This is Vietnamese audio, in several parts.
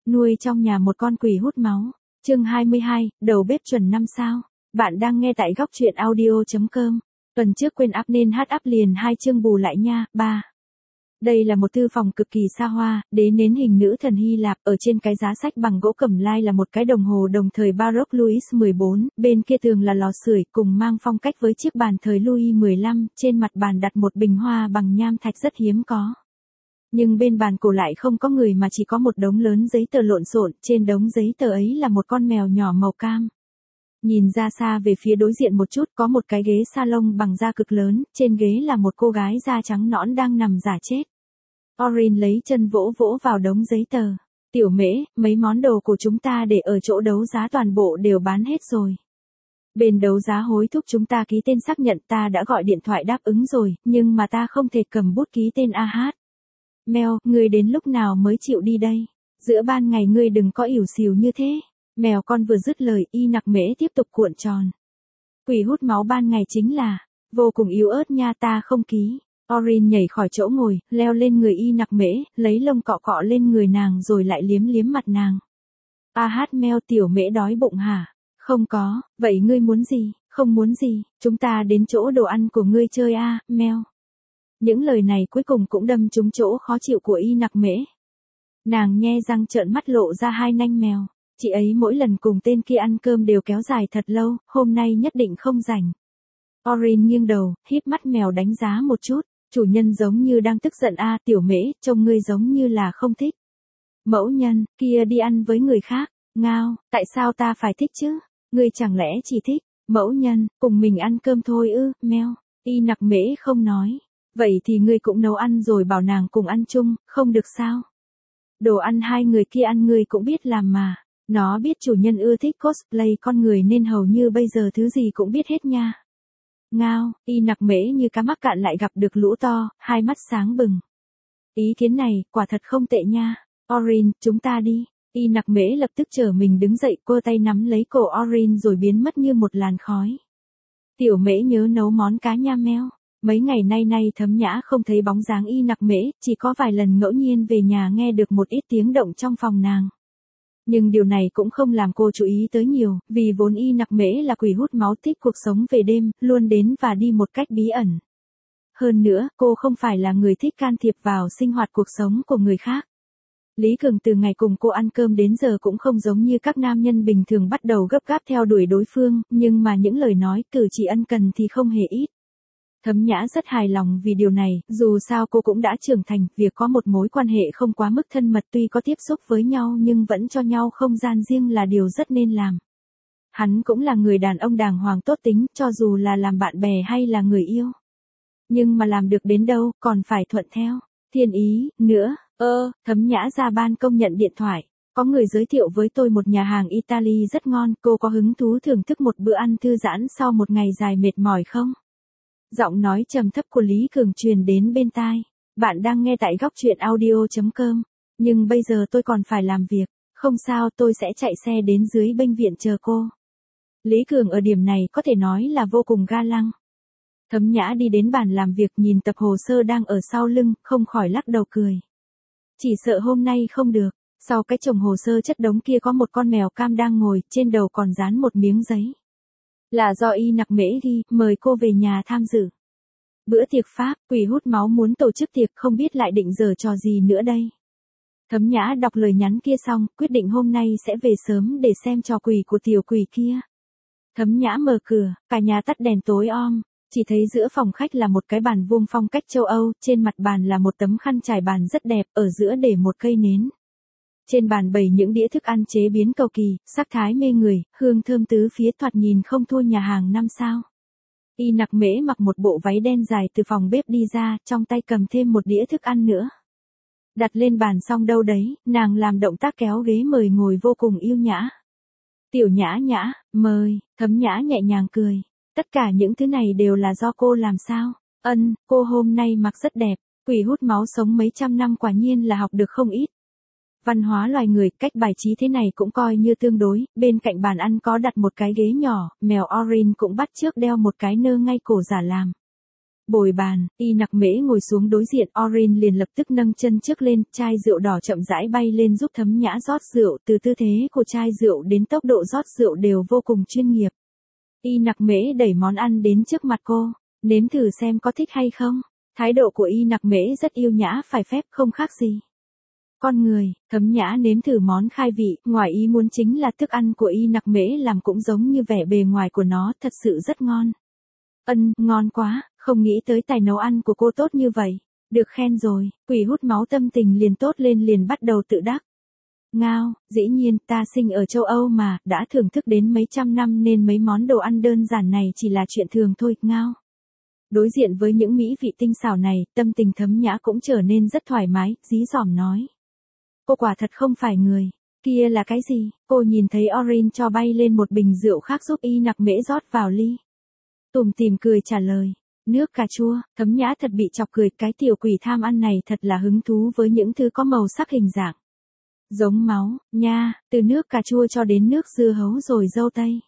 nuôi trong nhà một con quỷ hút máu. Chương 22, đầu bếp chuẩn 5 sao. Bạn đang nghe tại góc truyện audio.com. Tuần trước quên up nên hát up liền 2 chương bù lại nha. 3. Đây là một thư phòng cực kỳ xa hoa, đế nến hình nữ thần Hy Lạp, ở trên cái giá sách bằng gỗ cẩm lai là một cái đồng hồ đồng thời Baroque Louis XIV, bên kia tường là lò sưởi cùng mang phong cách với chiếc bàn thời Louis XV, trên mặt bàn đặt một bình hoa bằng nham thạch rất hiếm có. Nhưng bên bàn cổ lại không có người mà chỉ có một đống lớn giấy tờ lộn xộn, trên đống giấy tờ ấy là một con mèo nhỏ màu cam. Nhìn ra xa về phía đối diện một chút có một cái ghế salon bằng da cực lớn, trên ghế là một cô gái da trắng nõn đang nằm giả chết. Orin lấy chân vỗ vỗ vào đống giấy tờ. Tiểu Mễ, mấy món đồ của chúng ta để ở chỗ đấu giá toàn bộ đều bán hết rồi. Bên đấu giá hối thúc chúng ta ký tên xác nhận, ta đã gọi điện thoại đáp ứng rồi, nhưng mà ta không thể cầm bút ký tên AH. Mèo, ngươi đến lúc nào mới chịu đi đây? Giữa ban ngày ngươi đừng có ỉu xìu như thế. Mèo con vừa dứt lời, Y Nặc Mễ tiếp tục cuộn tròn. Quỷ hút máu ban ngày chính là vô cùng yếu ớt nha, ta không ký. Orin nhảy khỏi chỗ ngồi, leo lên người Y Nặc Mễ, lấy lông cọ cọ lên người nàng rồi lại liếm liếm mặt nàng. Mèo, Tiểu Mễ đói bụng hả? Không có, vậy ngươi muốn gì? Không muốn gì, chúng ta đến chỗ đồ ăn của ngươi chơi mèo. Những lời này cuối cùng cũng đâm trúng chỗ khó chịu của Y Nặc Mễ. Nàng nhe răng trợn mắt lộ ra hai nanh mèo. Chị ấy mỗi lần cùng tên kia ăn cơm đều kéo dài thật lâu, hôm nay nhất định không rảnh. Orin nghiêng đầu, híp mắt mèo đánh giá một chút. Chủ nhân giống như đang tức giận Tiểu Mễ, trông ngươi giống như là không thích. Mẫu nhân, kia đi ăn với người khác. Ngao, tại sao ta phải thích chứ? Ngươi chẳng lẽ chỉ thích mẫu nhân, cùng mình ăn cơm thôi ư? Mèo. Y Nặc Mễ không nói. Vậy thì ngươi cũng nấu ăn rồi bảo nàng cùng ăn chung, không được sao? Đồ ăn hai người kia ăn ngươi cũng biết làm mà. Nó biết chủ nhân ưa thích cosplay con người nên hầu như bây giờ thứ gì cũng biết hết nha. Ngao, Y Nặc Mễ như cá mắc cạn lại gặp được lũ to, hai mắt sáng bừng. Ý kiến này, quả thật không tệ nha. Orin, chúng ta đi. Y Nặc Mễ lập tức trở mình đứng dậy, cô tay nắm lấy cổ Orin rồi biến mất như một làn khói. Tiểu Mễ nhớ nấu món cá nha mèo. Mấy ngày nay Thấm Nhã không thấy bóng dáng Y Nặc Mễ, chỉ có vài lần ngẫu nhiên về nhà nghe được một ít tiếng động trong phòng nàng. Nhưng điều này cũng không làm cô chú ý tới nhiều, vì vốn Y Nặc Mễ là quỷ hút máu thích cuộc sống về đêm, luôn đến và đi một cách bí ẩn. Hơn nữa, cô không phải là người thích can thiệp vào sinh hoạt cuộc sống của người khác. Lý Cường từ ngày cùng cô ăn cơm đến giờ cũng không giống như các nam nhân bình thường bắt đầu gấp gáp theo đuổi đối phương, nhưng mà những lời nói, cử chỉ ân cần thì không hề ít. Thấm Nhã rất hài lòng vì điều này, dù sao cô cũng đã trưởng thành, việc có một mối quan hệ không quá mức thân mật tuy có tiếp xúc với nhau nhưng vẫn cho nhau không gian riêng là điều rất nên làm. Hắn cũng là người đàn ông đàng hoàng tốt tính, cho dù là làm bạn bè hay là người yêu. Nhưng mà làm được đến đâu, còn phải thuận theo thiên ý, nữa. Thấm Nhã ra ban công nhận điện thoại. Có người giới thiệu với tôi một nhà hàng Italy rất ngon, cô có hứng thú thưởng thức một bữa ăn thư giãn sau một ngày dài mệt mỏi không? Giọng nói trầm thấp của Lý Cường truyền đến bên tai. Bạn đang nghe tại góc truyện audio.com. Nhưng bây giờ tôi còn phải làm việc. Không sao, tôi sẽ chạy xe đến dưới bệnh viện chờ cô. Lý Cường ở điểm này có thể nói là vô cùng ga lăng. Thấm Nhã đi đến bàn làm việc nhìn tập hồ sơ đang ở sau lưng, không khỏi lắc đầu cười. Chỉ sợ hôm nay không được. Sau cái chồng hồ sơ chất đống kia có một con mèo cam đang ngồi, trên đầu còn dán một miếng giấy. Là do Y Nặc Mễ ghi, mời cô về nhà tham dự. Bữa tiệc Pháp, quỷ hút máu muốn tổ chức tiệc, không biết lại định giở trò gì nữa đây. Thấm Nhã đọc lời nhắn kia xong, quyết định hôm nay sẽ về sớm để xem trò quỷ của tiểu quỷ kia. Thấm Nhã mở cửa, cả nhà tắt đèn tối om, chỉ thấy giữa phòng khách là một cái bàn vuông phong cách châu Âu, trên mặt bàn là một tấm khăn trải bàn rất đẹp, ở giữa để một cây nến. Trên bàn bày những đĩa thức ăn chế biến cầu kỳ, sắc thái mê người, hương thơm tứ phía thoạt nhìn không thua nhà hàng 5 sao. Y Nặc Mễ mặc một bộ váy đen dài từ phòng bếp đi ra, trong tay cầm thêm một đĩa thức ăn nữa. Đặt lên bàn xong đâu đấy, nàng làm động tác kéo ghế mời ngồi vô cùng yêu nhã. Tiểu Nhã Nhã, mời. Thấm Nhã nhẹ nhàng cười. Tất cả những thứ này đều là do cô làm sao? Cô hôm nay mặc rất đẹp. Quỷ hút máu sống mấy trăm năm quả nhiên là học được không ít. Văn hóa loài người, cách bài trí thế này cũng coi như tương đối, bên cạnh bàn ăn có đặt một cái ghế nhỏ, mèo Orin cũng bắt chước đeo một cái nơ ngay cổ giả làm. Bồi bàn, Y Nặc Mễ ngồi xuống đối diện, Orin liền lập tức nâng chân trước lên, chai rượu đỏ chậm rãi bay lên giúp Thấm Nhã rót rượu, từ tư thế của chai rượu đến tốc độ rót rượu đều vô cùng chuyên nghiệp. Y Nặc Mễ đẩy món ăn đến trước mặt cô, nếm thử xem có thích hay không. Thái độ của Y Nặc Mễ rất yêu nhã phải phép, không khác gì con người. Thấm Nhã nếm thử món khai vị, ngoài ý muốn chính là thức ăn của Y Nặc Mễ làm cũng giống như vẻ bề ngoài của nó, thật sự rất ngon. Ngon quá, không nghĩ tới tài nấu ăn của cô tốt như vậy. Được khen rồi, quỷ hút máu tâm tình liền tốt lên, liền bắt đầu tự đắc. Ngao, dĩ nhiên, ta sinh ở châu Âu mà, đã thưởng thức đến mấy trăm năm nên mấy món đồ ăn đơn giản này chỉ là chuyện thường thôi, ngao. Đối diện với những mỹ vị tinh xảo này, tâm tình Thấm Nhã cũng trở nên rất thoải mái, dí dỏm nói. Cô quả thật không phải người. Kia là cái gì? Cô nhìn thấy Orin cho bay lên một bình rượu khác giúp Y Nặc Mễ rót vào ly. Tủm tỉm cười trả lời. Nước cà chua. Thấm Nhã thật bị chọc cười, cái tiểu quỷ tham ăn này thật là hứng thú với những thứ có màu sắc hình dạng giống máu, nha, từ nước cà chua cho đến nước dưa hấu rồi dâu tây.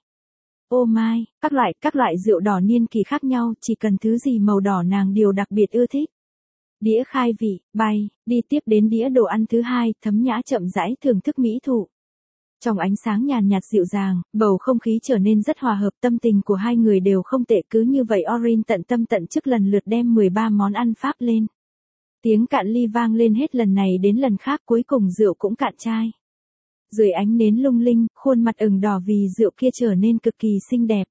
Ô mai, các loại rượu đỏ niên kỳ khác nhau, chỉ cần thứ gì màu đỏ nàng đều đặc biệt ưa thích. Đĩa khai vị, bay, đi tiếp đến đĩa đồ ăn thứ hai, Thấm Nhã chậm rãi thưởng thức mỹ thụ. Trong ánh sáng nhàn nhạt dịu dàng, bầu không khí trở nên rất hòa hợp, tâm tình của hai người đều không tệ, cứ như vậy Orin tận tâm tận chức lần lượt đem 13 món ăn Pháp lên. Tiếng cạn ly vang lên hết lần này đến lần khác, cuối cùng rượu cũng cạn chai. Dưới ánh nến lung linh, khuôn mặt ửng đỏ vì rượu kia trở nên cực kỳ xinh đẹp.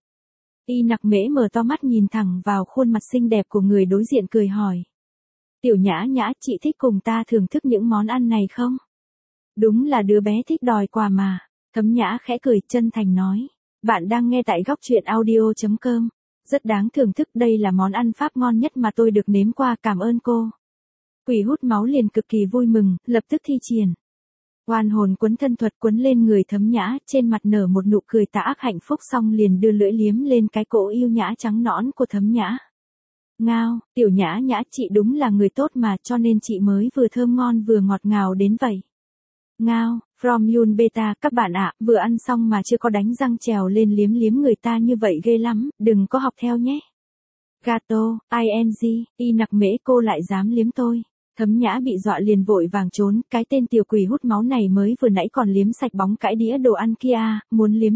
Y Nặc Mễ mở to mắt nhìn thẳng vào khuôn mặt xinh đẹp của người đối diện cười hỏi. Tiểu Nhã Nhã, chị thích cùng ta thưởng thức những món ăn này không? Đúng là đứa bé thích đòi quà mà. Thấm Nhã khẽ cười chân thành nói. Bạn đang nghe tại góc truyện audio.com. Rất đáng thưởng thức, đây là món ăn Pháp ngon nhất mà tôi được nếm qua, cảm ơn cô. Quỷ hút máu liền cực kỳ vui mừng, lập tức thi triển. Oan hồn quấn thân thuật quấn lên người Thấm Nhã, trên mặt nở một nụ cười tà ác hạnh phúc, xong liền đưa lưỡi liếm lên cái cổ yêu nhã trắng nõn của Thấm Nhã. Ngao, Tiểu Nhã Nhã, chị đúng là người tốt mà, cho nên chị mới vừa thơm ngon vừa ngọt ngào đến vậy. Ngao, from Yun Beta, các bạn ạ, vừa ăn xong mà chưa có đánh răng trèo lên liếm liếm người ta như vậy ghê lắm, đừng có học theo nhé. Gato, ing, Y Nặc Mễ, cô lại dám liếm tôi. Thấm Nhã bị dọa liền vội vàng trốn, cái tên tiểu quỷ hút máu này mới vừa nãy còn liếm sạch bóng cái đĩa đồ ăn kia, muốn liếm.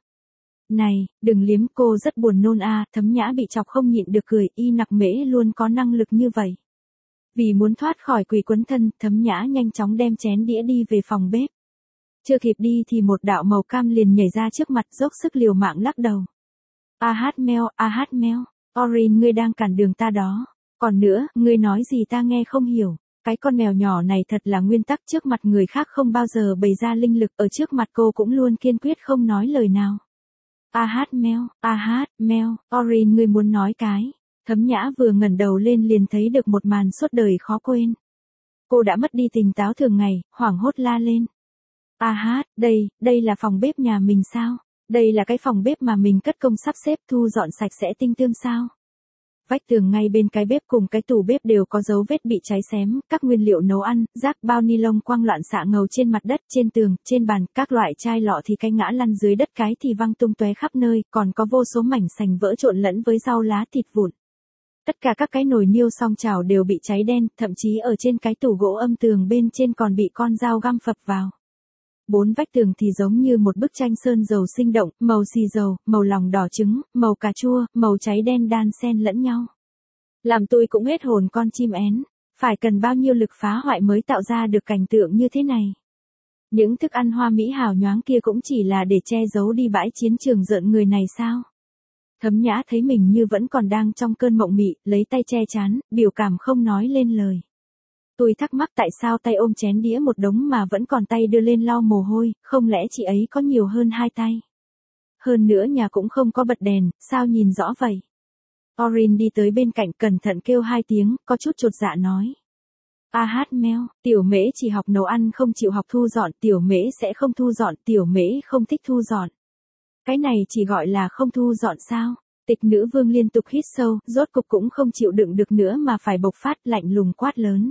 Này, đừng liếm, cô rất buồn nôn a. Thấm Nhã bị chọc không nhịn được cười, Y Nặc Mễ luôn có năng lực như vậy. Vì muốn thoát khỏi quỷ quấn thân, Thấm Nhã nhanh chóng đem chén đĩa đi về phòng bếp. Chưa kịp đi thì một đạo màu cam liền nhảy ra trước mặt, dốc sức liều mạng lắc đầu. A hát meo, Orin, ngươi đang cản đường ta đó. Còn nữa, ngươi nói gì ta nghe không hiểu. Cái con mèo nhỏ này thật là nguyên tắc, trước mặt người khác không bao giờ bày ra linh lực, ở trước mặt cô cũng luôn kiên quyết không nói lời nào. A hát meo, Orin, ngươi muốn nói cái. Thấm Nhã vừa ngẩng đầu lên liền thấy được một màn suốt đời khó quên. Cô đã mất đi tỉnh táo thường ngày, hoảng hốt la lên. A hát, đây là phòng bếp nhà mình sao? Đây là cái phòng bếp mà mình cất công sắp xếp thu dọn sạch sẽ tinh tươm sao? Vách tường ngay bên cái bếp cùng cái tủ bếp đều có dấu vết bị cháy xém, các nguyên liệu nấu ăn, rác bao ni lông quăng loạn xạ ngầu trên mặt đất, trên tường, trên bàn, các loại chai lọ thì cái ngã lăn dưới đất, cái thì văng tung tóe khắp nơi, còn có vô số mảnh sành vỡ trộn lẫn với rau lá thịt vụn. Tất cả các cái nồi niêu song chảo đều bị cháy đen, thậm chí ở trên cái tủ gỗ âm tường bên trên còn bị con dao găm phập vào. Bốn vách tường thì giống như một bức tranh sơn dầu sinh động, màu xì dầu, màu lòng đỏ trứng, màu cà chua, màu cháy đen đan xen lẫn nhau. Làm tôi cũng hết hồn con chim én, phải cần bao nhiêu lực phá hoại mới tạo ra được cảnh tượng như thế này. Những thức ăn hoa mỹ hào nhoáng kia cũng chỉ là để che giấu đi bãi chiến trường rợn người này sao? Thấm Nhã thấy mình như vẫn còn đang trong cơn mộng mị, lấy tay che trán, biểu cảm không nói lên lời. Tôi thắc mắc tại sao tay ôm chén đĩa một đống mà vẫn còn tay đưa lên lau mồ hôi, không lẽ chị ấy có nhiều hơn hai tay? Hơn nữa nhà cũng không có bật đèn, sao nhìn rõ vậy? Orin đi tới bên cạnh cẩn thận kêu hai tiếng, có chút chột dạ nói. A hát meo, Tiểu Mễ chỉ học nấu ăn không chịu học thu dọn, Tiểu Mễ sẽ không thu dọn, Tiểu Mễ không thích thu dọn. Cái này chỉ gọi là không thu dọn sao? Tịch nữ vương liên tục hít sâu, rốt cục cũng không chịu đựng được nữa mà phải bộc phát, lạnh lùng quát lớn.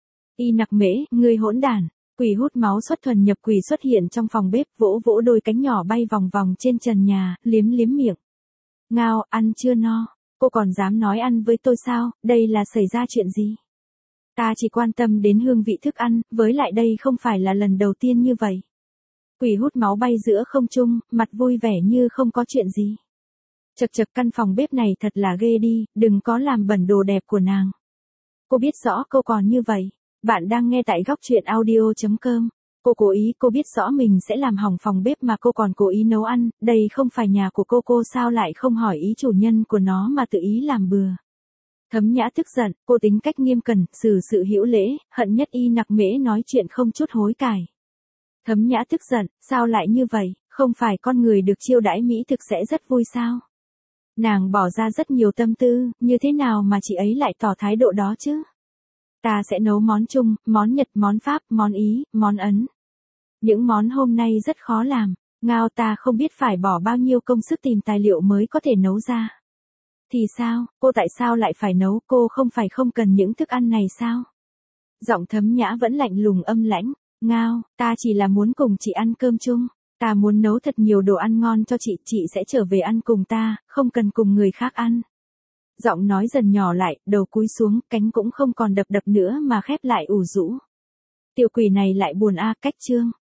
Y Nặc Mễ, ngươi hỗn đản. Quỷ hút máu xuất thuần nhập quỷ xuất hiện trong phòng bếp, vỗ vỗ đôi cánh nhỏ bay vòng vòng trên trần nhà, liếm liếm miệng. Ngao, ăn chưa no? Cô còn dám nói ăn với tôi sao, đây là xảy ra chuyện gì? Ta chỉ quan tâm đến hương vị thức ăn, với lại đây không phải là lần đầu tiên như vậy. Quỷ hút máu bay giữa không trung, mặt vui vẻ như không có chuyện gì. Chật chật, căn phòng bếp này thật là ghê đi, đừng có làm bẩn đồ đẹp của nàng. Cô biết rõ cô còn như vậy. Bạn đang nghe tại góc truyện audio.com. Cô biết rõ mình sẽ làm hỏng phòng bếp mà cô còn cố ý nấu ăn, đây không phải nhà của cô sao lại không hỏi ý chủ nhân của nó mà tự ý làm bừa. Thấm Nhã tức giận, cô tính cách nghiêm cẩn, xử sự hữu lễ, hận nhất y nặc mễ nói chuyện không chút hối cải. Thấm Nhã tức giận, sao lại như vậy, không phải con người được chiêu đãi mỹ thực sẽ rất vui sao? Nàng bỏ ra rất nhiều tâm tư, như thế nào mà chị ấy lại tỏ thái độ đó chứ? Ta sẽ nấu món Trung, món Nhật, món Pháp, món Ý, món Ấn. Những món hôm nay rất khó làm, ngao ta không biết phải bỏ bao nhiêu công sức tìm tài liệu mới có thể nấu ra. Thì sao, cô tại sao lại phải nấu, cô không phải không cần những thức ăn này sao? Giọng Thấm Nhã vẫn lạnh lùng âm lãnh, ngao, ta chỉ là muốn cùng chị ăn cơm chung. Ta muốn nấu thật nhiều đồ ăn ngon cho chị sẽ trở về ăn cùng ta, không cần cùng người khác ăn. Giọng nói dần nhỏ lại, đầu cúi xuống, cánh cũng không còn đập nữa mà khép lại ủ rũ. Tiểu quỷ này lại buồn cách chương.